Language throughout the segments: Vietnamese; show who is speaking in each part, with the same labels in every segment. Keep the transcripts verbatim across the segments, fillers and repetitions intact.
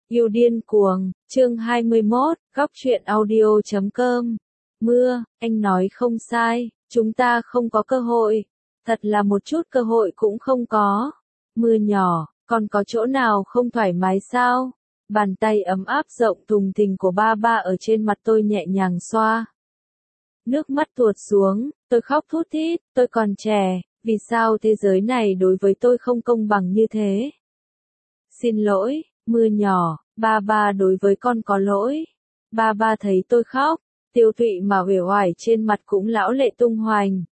Speaker 1: Yêu điên cuồng, chương hai mươi mốt, góc truyện audio chấm com. Mưa, anh nói không sai, chúng ta không có cơ hội. Thật là một chút cơ hội cũng không có. Mưa nhỏ, còn có chỗ nào không thoải mái sao? Bàn tay ấm áp rộng thùng thình của ba ba ở trên mặt tôi nhẹ nhàng xoa. Nước mắt tuột xuống, tôi khóc thút thít, tôi còn trẻ, vì sao thế giới này đối với tôi không công bằng như thế? Xin lỗi. Mưa nhỏ, ba ba đối với con có lỗi. Ba ba thấy tôi khóc, tiêu tụy mà uể oải trên mặt cũng lão lệ tung hoành.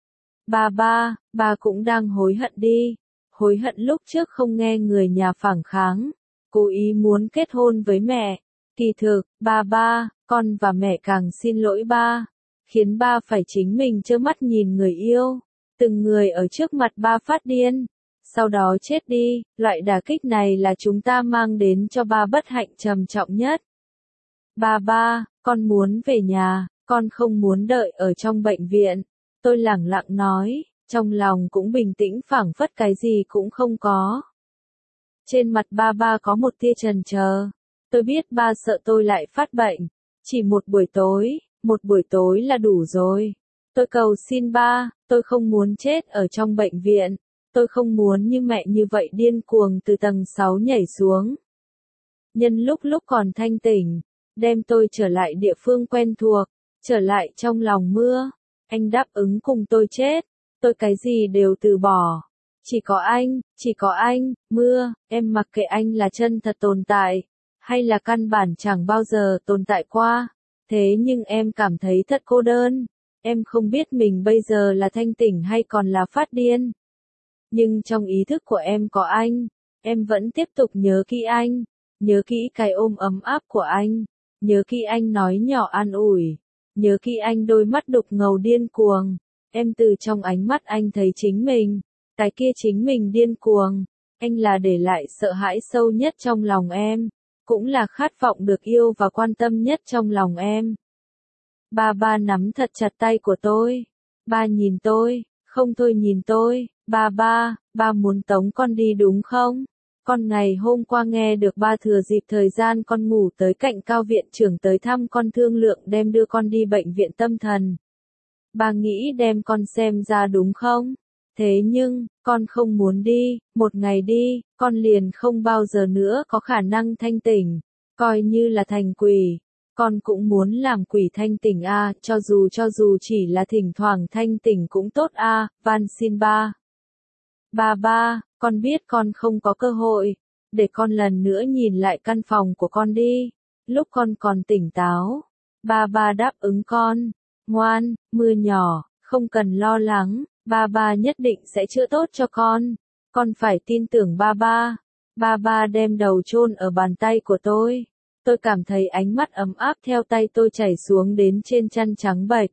Speaker 1: Ba ba, ba cũng đang hối hận đi. Hối hận lúc trước không nghe người nhà phản kháng, cố ý muốn kết hôn với mẹ. Kỳ thực, ba ba, con và mẹ càng xin lỗi ba, khiến ba phải chính mình trơ mắt nhìn người yêu, từng người ở trước mặt ba phát điên. Sau đó chết đi, loại đả kích này là chúng ta mang đến cho ba bất hạnh trầm trọng nhất. Ba ba, con muốn về nhà, con không muốn đợi ở trong bệnh viện. Tôi lẳng lặng nói, trong lòng cũng bình tĩnh phảng phất cái gì cũng không có. Trên mặt ba ba có một tia chần chờ. Tôi biết ba sợ tôi lại phát bệnh. Chỉ một buổi tối, một buổi tối là đủ rồi. Tôi cầu xin ba, tôi không muốn chết ở trong bệnh viện. Tôi không muốn như mẹ như vậy điên cuồng từ tầng sáu nhảy xuống. Nhân lúc lúc còn thanh tỉnh, đem tôi trở lại địa phương quen thuộc, trở lại trong lòng mưa. Anh đáp ứng cùng tôi chết, tôi cái gì đều từ bỏ. Chỉ có anh, chỉ có anh, mưa, em mặc kệ anh là chân thật tồn tại, hay là căn bản chẳng bao giờ tồn tại qua. Thế nhưng em cảm thấy thật cô đơn, em không biết mình bây giờ là thanh tỉnh hay còn là phát điên. Nhưng trong ý thức của em có anh, em vẫn tiếp tục nhớ kỹ anh, nhớ kỹ cái ôm ấm áp của anh, nhớ kỹ anh nói nhỏ an ủi, nhớ kỹ anh đôi mắt đục ngầu điên cuồng, em từ trong ánh mắt anh thấy chính mình, cái kia chính mình điên cuồng, anh là để lại sợ hãi sâu nhất trong lòng em, cũng là khát vọng được yêu và quan tâm nhất trong lòng em. Ba ba nắm thật chặt tay của tôi, ba nhìn tôi, không thôi nhìn tôi. Ba ba, ba muốn tống con đi đúng không? Con ngày hôm qua nghe được ba thừa dịp thời gian con ngủ tới cạnh cao viện trưởng tới thăm con thương lượng đem đưa con đi bệnh viện tâm thần. Ba nghĩ đem con xem ra đúng không? Thế nhưng, con không muốn đi, một ngày đi, con liền không bao giờ nữa có khả năng thanh tỉnh, coi như là thành quỷ. Con cũng muốn làm quỷ thanh tỉnh a, cho dù cho dù chỉ là thỉnh thoảng thanh tỉnh cũng tốt a, van xin ba. Ba ba, con biết con không có cơ hội, để con lần nữa nhìn lại căn phòng của con đi, lúc con còn tỉnh táo. Ba ba đáp ứng con, ngoan, mưa nhỏ, không cần lo lắng, ba ba nhất định sẽ chữa tốt cho con, con phải tin tưởng ba ba. Ba ba đem đầu chôn ở bàn tay của tôi, tôi cảm thấy ánh mắt ấm áp theo tay tôi chảy xuống đến trên chăn trắng bệch.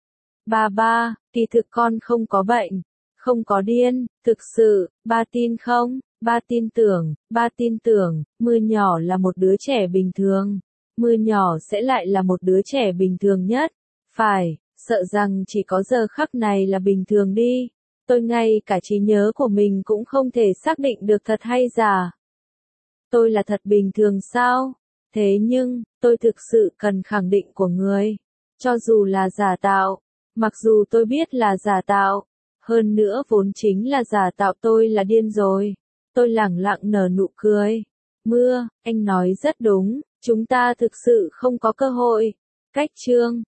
Speaker 1: Ba ba, kỳ thực con không có bệnh. Không có điên, thực sự, ba tin không? Ba tin tưởng, ba tin tưởng, mưa nhỏ là một đứa trẻ bình thường. Mưa nhỏ sẽ lại là một đứa trẻ bình thường nhất. Phải, sợ rằng chỉ có giờ khắc này là bình thường đi. Tôi ngay cả trí nhớ của mình cũng không thể xác định được thật hay giả. Tôi là thật bình thường sao? Thế nhưng, tôi thực sự cần khẳng định của người. Cho dù là giả tạo, mặc dù tôi biết là giả tạo. Hơn nữa vốn chính là giả tạo, tôi là điên rồi. Tôi lẳng lặng nở nụ cười. Mưa, anh nói rất đúng, chúng ta thực sự không có cơ hội. Cách chương